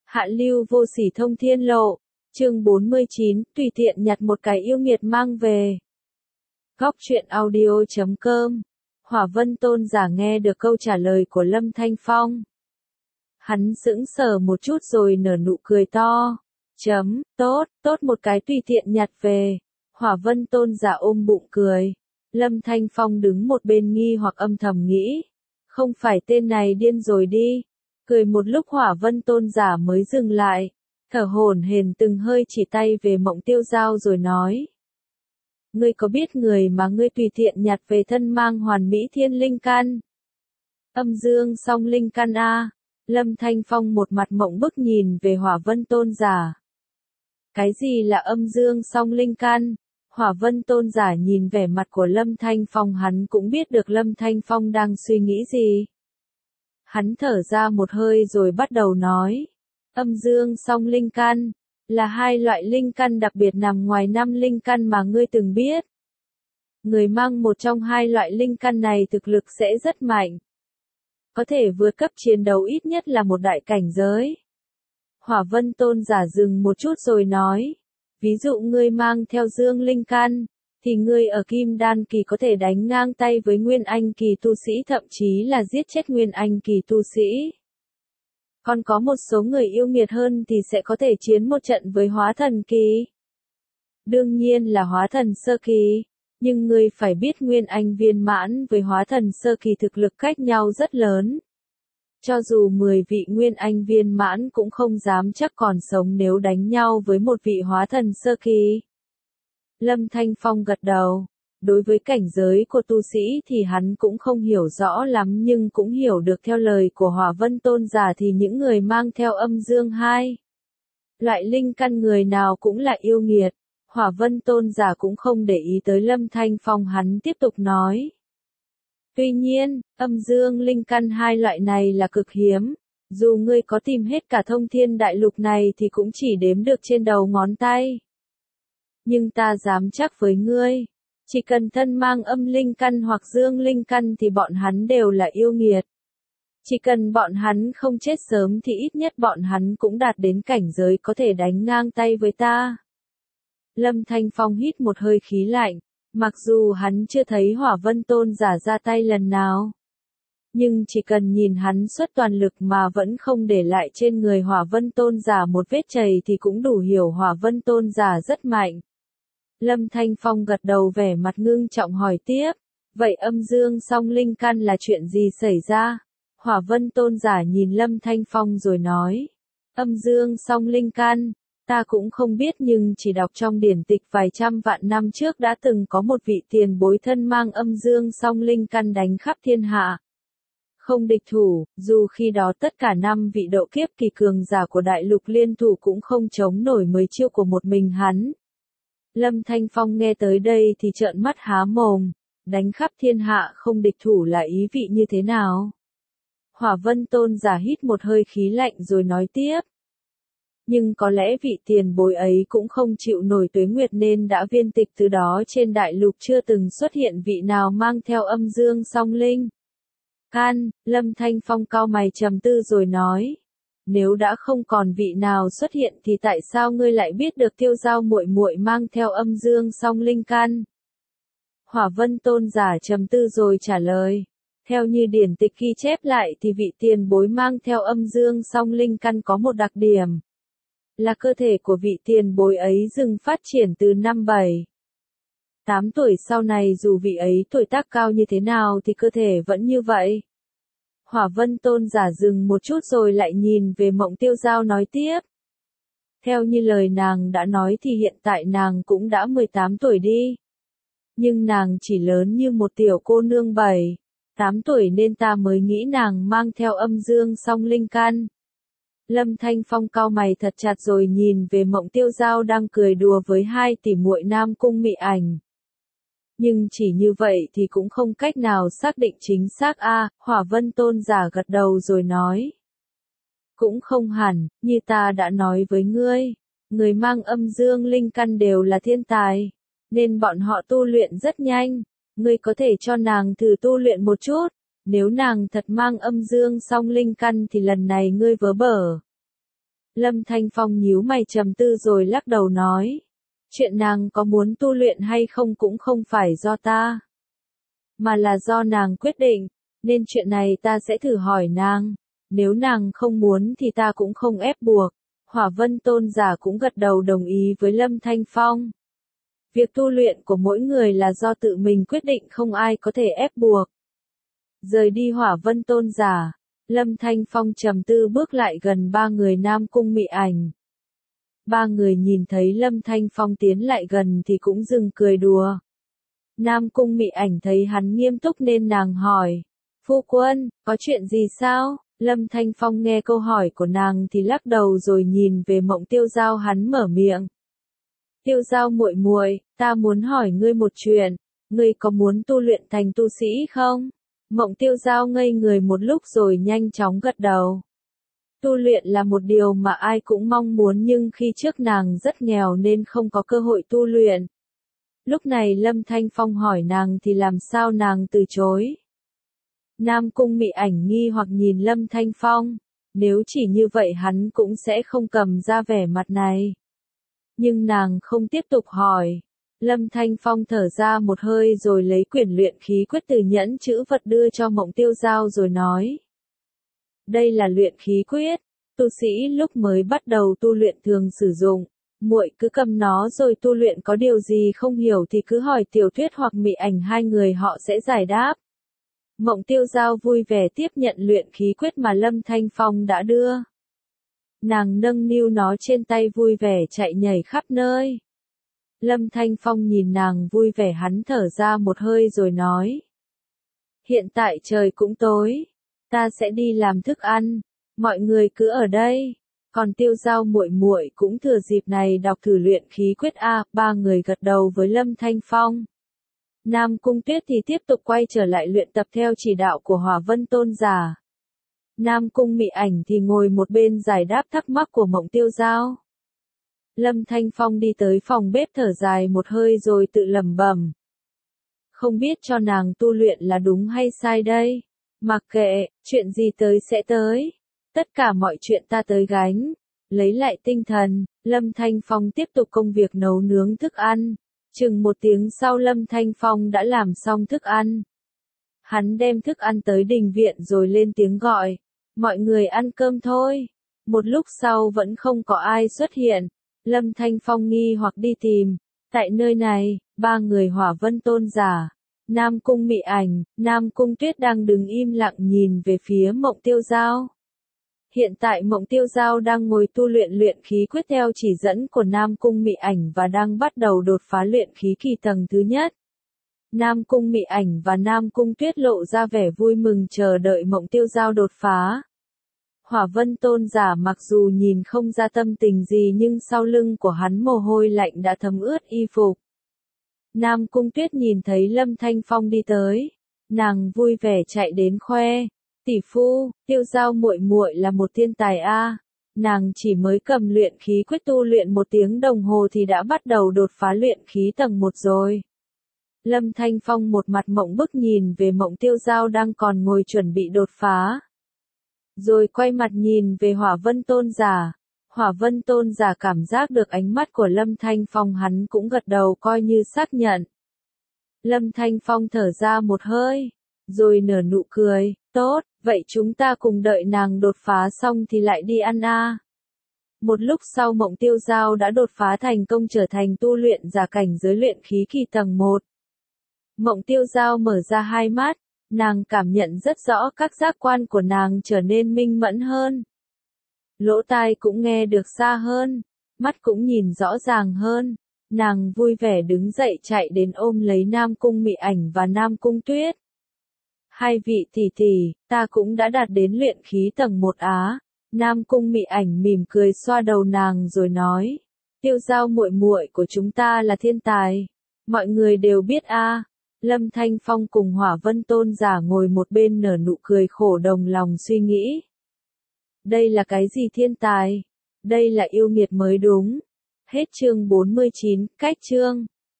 Hạ lưu vô sỉ thông thiên lộ. Chương 49, tùy tiện nhặt một cái yêu nghiệt mang về. Góc truyện audio.com. Hỏa Vân Tôn giả nghe được câu trả lời của Lâm Thanh Phong. Hắn sững sờ một chút rồi nở nụ cười to. Tốt một cái tùy tiện nhặt về. Hỏa Vân Tôn giả ôm bụng cười. Lâm Thanh Phong đứng một bên nghi hoặc âm thầm nghĩ. Không phải tên này điên rồi đi. Cười một lúc Hỏa Vân Tôn giả mới dừng lại. Thở hổn hển từng hơi chỉ tay về Mộng Tiêu Giao rồi nói. Ngươi có biết người mà ngươi tùy tiện nhặt về thân mang hoàn mỹ thiên linh căn? Âm dương song linh căn a. Lâm Thanh Phong một mặt mộng bức nhìn về Hỏa Vân Tôn giả. Cái gì là âm dương song linh căn? Hỏa Vân Tôn giả nhìn vẻ mặt của Lâm Thanh Phong, hắn cũng biết được Lâm Thanh Phong đang suy nghĩ gì. Hắn thở ra một hơi rồi bắt đầu nói. Âm dương song linh căn là hai loại linh căn đặc biệt nằm ngoài năm linh căn mà ngươi từng biết. Người mang một trong hai loại linh căn này thực lực sẽ rất mạnh. Có thể vượt cấp chiến đấu ít nhất là một đại cảnh giới. Hỏa Vân Tôn giả dừng một chút rồi nói. Ví dụ ngươi mang theo dương linh căn, thì ngươi ở Kim Đan kỳ có thể đánh ngang tay với Nguyên Anh kỳ tu sĩ, thậm chí là giết chết Nguyên Anh kỳ tu sĩ. Còn có một số người yêu nghiệt hơn thì sẽ có thể chiến một trận với hóa thần kỳ. Đương nhiên là hóa thần sơ kỳ, nhưng ngươi phải biết Nguyên Anh viên mãn với hóa thần sơ kỳ thực lực cách nhau rất lớn. Cho dù 10 vị Nguyên Anh viên mãn cũng không dám chắc còn sống nếu đánh nhau với một vị hóa thần sơ kỳ. Lâm Thanh Phong gật đầu. Đối với cảnh giới của tu sĩ thì hắn cũng không hiểu rõ lắm, nhưng cũng hiểu được theo lời của Hỏa Vân Tôn giả thì những người mang theo âm dương hai loại linh căn người nào cũng là yêu nghiệt. Hỏa Vân Tôn giả cũng không để ý tới Lâm Thanh Phong, hắn tiếp tục nói. Tuy nhiên, âm dương linh căn hai loại này là cực hiếm. Dù ngươi có tìm hết cả thông thiên đại lục này thì cũng chỉ đếm được trên đầu ngón tay. Nhưng ta dám chắc với ngươi. Chỉ cần thân mang âm linh căn hoặc dương linh căn thì bọn hắn đều là yêu nghiệt. Chỉ cần bọn hắn không chết sớm thì ít nhất bọn hắn cũng đạt đến cảnh giới có thể đánh ngang tay với ta. Lâm Thanh Phong hít một hơi khí lạnh, mặc dù hắn chưa thấy Hỏa Vân Tôn giả ra tay lần nào. Nhưng chỉ cần nhìn hắn xuất toàn lực mà vẫn không để lại trên người Hỏa Vân Tôn giả một vết chày thì cũng đủ hiểu Hỏa Vân Tôn giả rất mạnh. Lâm Thanh Phong gật đầu vẻ mặt ngưng trọng hỏi tiếp, vậy âm dương song linh căn là chuyện gì xảy ra? Hỏa Vân Tôn giả nhìn Lâm Thanh Phong rồi nói, âm dương song linh căn, ta cũng không biết nhưng chỉ đọc trong điển tịch vài trăm vạn năm trước đã từng có một vị tiền bối thân mang âm dương song linh căn đánh khắp thiên hạ. Không địch thủ, dù khi đó tất cả 5 vị độ kiếp kỳ cường giả của đại lục liên thủ cũng không chống nổi 10 chiêu của một mình hắn. Lâm Thanh Phong nghe tới đây thì trợn mắt há mồm, đánh khắp thiên hạ không địch thủ là ý vị như thế nào? Hỏa Vân Tôn giả hít một hơi khí lạnh rồi nói tiếp. Nhưng có lẽ vị tiền bối ấy cũng không chịu nổi tuế nguyệt nên đã viên tịch, từ đó trên đại lục chưa từng xuất hiện vị nào mang theo âm dương song linh căn. Lâm Thanh Phong cau mày trầm tư rồi nói. Nếu đã không còn vị nào xuất hiện thì tại sao ngươi lại biết được Tiêu Giao muội muội mang theo âm dương song linh căn? Hỏa Vân Tôn giả trầm tư rồi trả lời. Theo như điển tịch ghi chép lại thì vị tiền bối mang theo âm dương song linh căn có một đặc điểm. Là cơ thể của vị tiền bối ấy dừng phát triển từ năm 7-8 tuổi, sau này dù vị ấy tuổi tác cao như thế nào thì cơ thể vẫn như vậy. Hỏa Vân Tôn giả dừng một chút rồi lại nhìn về Mộng Tiêu Giao nói tiếp. Theo như lời nàng đã nói thì hiện tại nàng cũng đã 18 tuổi đi. Nhưng nàng chỉ lớn như một tiểu cô nương 7-8 tuổi nên ta mới nghĩ nàng mang theo âm dương song linh căn. Lâm Thanh Phong cau mày thật chặt rồi nhìn về Mộng Tiêu Giao đang cười đùa với hai tỷ muội Nam Cung Mị Ảnh. Nhưng chỉ như vậy thì cũng không cách nào xác định chính xác a. Hỏa Vân Tôn giả gật đầu rồi nói. Cũng không hẳn, như ta đã nói với ngươi, người mang âm dương linh căn đều là thiên tài, nên bọn họ tu luyện rất nhanh, ngươi có thể cho nàng thử tu luyện một chút, nếu nàng thật mang âm dương song linh căn thì lần này ngươi vớ bở. Lâm Thanh Phong nhíu mày trầm tư rồi lắc đầu nói. Chuyện nàng có muốn tu luyện hay không cũng không phải do ta, mà là do nàng quyết định, nên chuyện này ta sẽ thử hỏi nàng. Nếu nàng không muốn thì ta cũng không ép buộc. Hỏa Vân Tôn giả cũng gật đầu đồng ý với Lâm Thanh Phong. Việc tu luyện của mỗi người là do tự mình quyết định, không ai có thể ép buộc. Rời đi Hỏa Vân Tôn giả, Lâm Thanh Phong trầm tư bước lại gần ba người Nam Cung Mị Ảnh. Ba người nhìn thấy Lâm Thanh Phong tiến lại gần thì cũng dừng cười đùa. Nam Cung Mị Ảnh thấy hắn nghiêm túc nên nàng hỏi. Phu quân, có chuyện gì sao? Lâm Thanh Phong nghe câu hỏi của nàng thì lắc đầu rồi nhìn về Mộng Tiêu Giao, hắn mở miệng. Tiêu Giao muội muội, ta muốn hỏi ngươi một chuyện, ngươi có muốn tu luyện thành tu sĩ không? Mộng Tiêu Giao ngây người một lúc rồi nhanh chóng gật đầu. Tu luyện là một điều mà ai cũng mong muốn, nhưng khi trước nàng rất nghèo nên không có cơ hội tu luyện. Lúc này Lâm Thanh Phong hỏi nàng thì làm sao nàng từ chối. Nam Cung Mị Ảnh nghi hoặc nhìn Lâm Thanh Phong, nếu chỉ như vậy hắn cũng sẽ không cầm ra vẻ mặt này. Nhưng nàng không tiếp tục hỏi. Lâm Thanh Phong thở ra một hơi rồi lấy quyển luyện khí quyết từ nhẫn chữ vật đưa cho Mộng Tiêu Giao rồi nói. Đây là luyện khí quyết, tu sĩ lúc mới bắt đầu tu luyện thường sử dụng. Muội cứ cầm nó rồi tu luyện, có điều gì không hiểu thì cứ hỏi Tiểu Tuyết hoặc Mị Ảnh, hai người họ sẽ giải đáp. Mộng Tiêu Giao vui vẻ tiếp nhận luyện khí quyết mà Lâm Thanh Phong đã đưa. Nàng nâng niu nó trên tay vui vẻ chạy nhảy khắp nơi. Lâm Thanh Phong nhìn nàng vui vẻ, hắn thở ra một hơi rồi nói. Hiện tại trời cũng tối, ta sẽ đi làm thức ăn, mọi người cứ ở đây. Còn Tiêu Giao muội muội cũng thừa dịp này đọc thử luyện khí quyết a. Ba người gật đầu với Lâm Thanh Phong. Nam Cung Tuyết thì tiếp tục quay trở lại luyện tập theo chỉ đạo của Hỏa Vân Tôn giả. Nam Cung Mị Ảnh thì ngồi một bên giải đáp thắc mắc của Mộng Tiêu Giao. Lâm Thanh Phong đi tới phòng bếp thở dài một hơi rồi tự lẩm bẩm. Không biết cho nàng tu luyện là đúng hay sai đây. Mặc kệ, chuyện gì tới sẽ tới. Tất cả mọi chuyện ta tới gánh. Lấy lại tinh thần, Lâm Thanh Phong tiếp tục công việc nấu nướng thức ăn. Chừng một tiếng sau Lâm Thanh Phong đã làm xong thức ăn. Hắn đem thức ăn tới đình viện rồi lên tiếng gọi. Mọi người ăn cơm thôi. Một lúc sau vẫn không có ai xuất hiện. Lâm Thanh Phong nghi hoặc đi tìm. Tại nơi này, ba người Hỏa Vân Tôn giả, Nam Cung Mị Ảnh, Nam Cung Tuyết đang đứng im lặng nhìn về phía Mộng Tiêu Giao. Hiện tại Mộng Tiêu Giao đang ngồi tu luyện khí quyết theo chỉ dẫn của Nam Cung Mị Ảnh và đang bắt đầu đột phá luyện khí kỳ tầng thứ nhất. Nam Cung Mị Ảnh và Nam Cung Tuyết lộ ra vẻ vui mừng chờ đợi Mộng Tiêu Giao đột phá. Hỏa Vân Tôn giả mặc dù nhìn không ra tâm tình gì nhưng sau lưng của hắn mồ hôi lạnh đã thấm ướt y phục. Nam Cung Tuyết nhìn thấy Lâm Thanh Phong đi tới, nàng vui vẻ chạy đến khoe. Tỷ phu, Tiêu Giao muội muội là một thiên tài a. Nàng chỉ mới cầm luyện khí quyết tu luyện 1 tiếng đồng hồ thì đã bắt đầu đột phá luyện khí tầng 1 rồi. Lâm Thanh Phong một mặt mộng bức nhìn về Mộng Tiêu Giao đang còn ngồi chuẩn bị đột phá. Rồi quay mặt nhìn về Hỏa Vân Tôn giả. Hỏa Vân Tôn giả cảm giác được ánh mắt của Lâm Thanh Phong, hắn cũng gật đầu coi như xác nhận. Lâm Thanh Phong thở ra một hơi, rồi nở nụ cười, tốt, vậy chúng ta cùng đợi nàng đột phá xong thì lại đi ăn a. Một lúc sau Mộng Tiêu Giao đã đột phá thành công trở thành tu luyện giả cảnh giới luyện khí kỳ tầng 1. Mộng Tiêu Giao mở ra hai mắt, nàng cảm nhận rất rõ các giác quan của nàng trở nên minh mẫn hơn. Lỗ tai cũng nghe được xa hơn, mắt cũng nhìn rõ ràng hơn. Nàng vui vẻ đứng dậy chạy đến ôm lấy Nam Cung Mị Ảnh và Nam Cung Tuyết. Hai vị tỷ tỷ, ta cũng đã đạt đến luyện khí tầng 1 á. Nam Cung Mị Ảnh mỉm cười xoa đầu nàng rồi nói, Tiêu Giao muội muội của chúng ta là thiên tài, mọi người đều biết a. Lâm Thanh Phong cùng Hỏa Vân Tôn giả ngồi một bên nở nụ cười khổ, đồng lòng suy nghĩ. Đây là cái gì thiên tài? Đây là yêu nghiệt mới đúng. Hết chương 49, cách chương.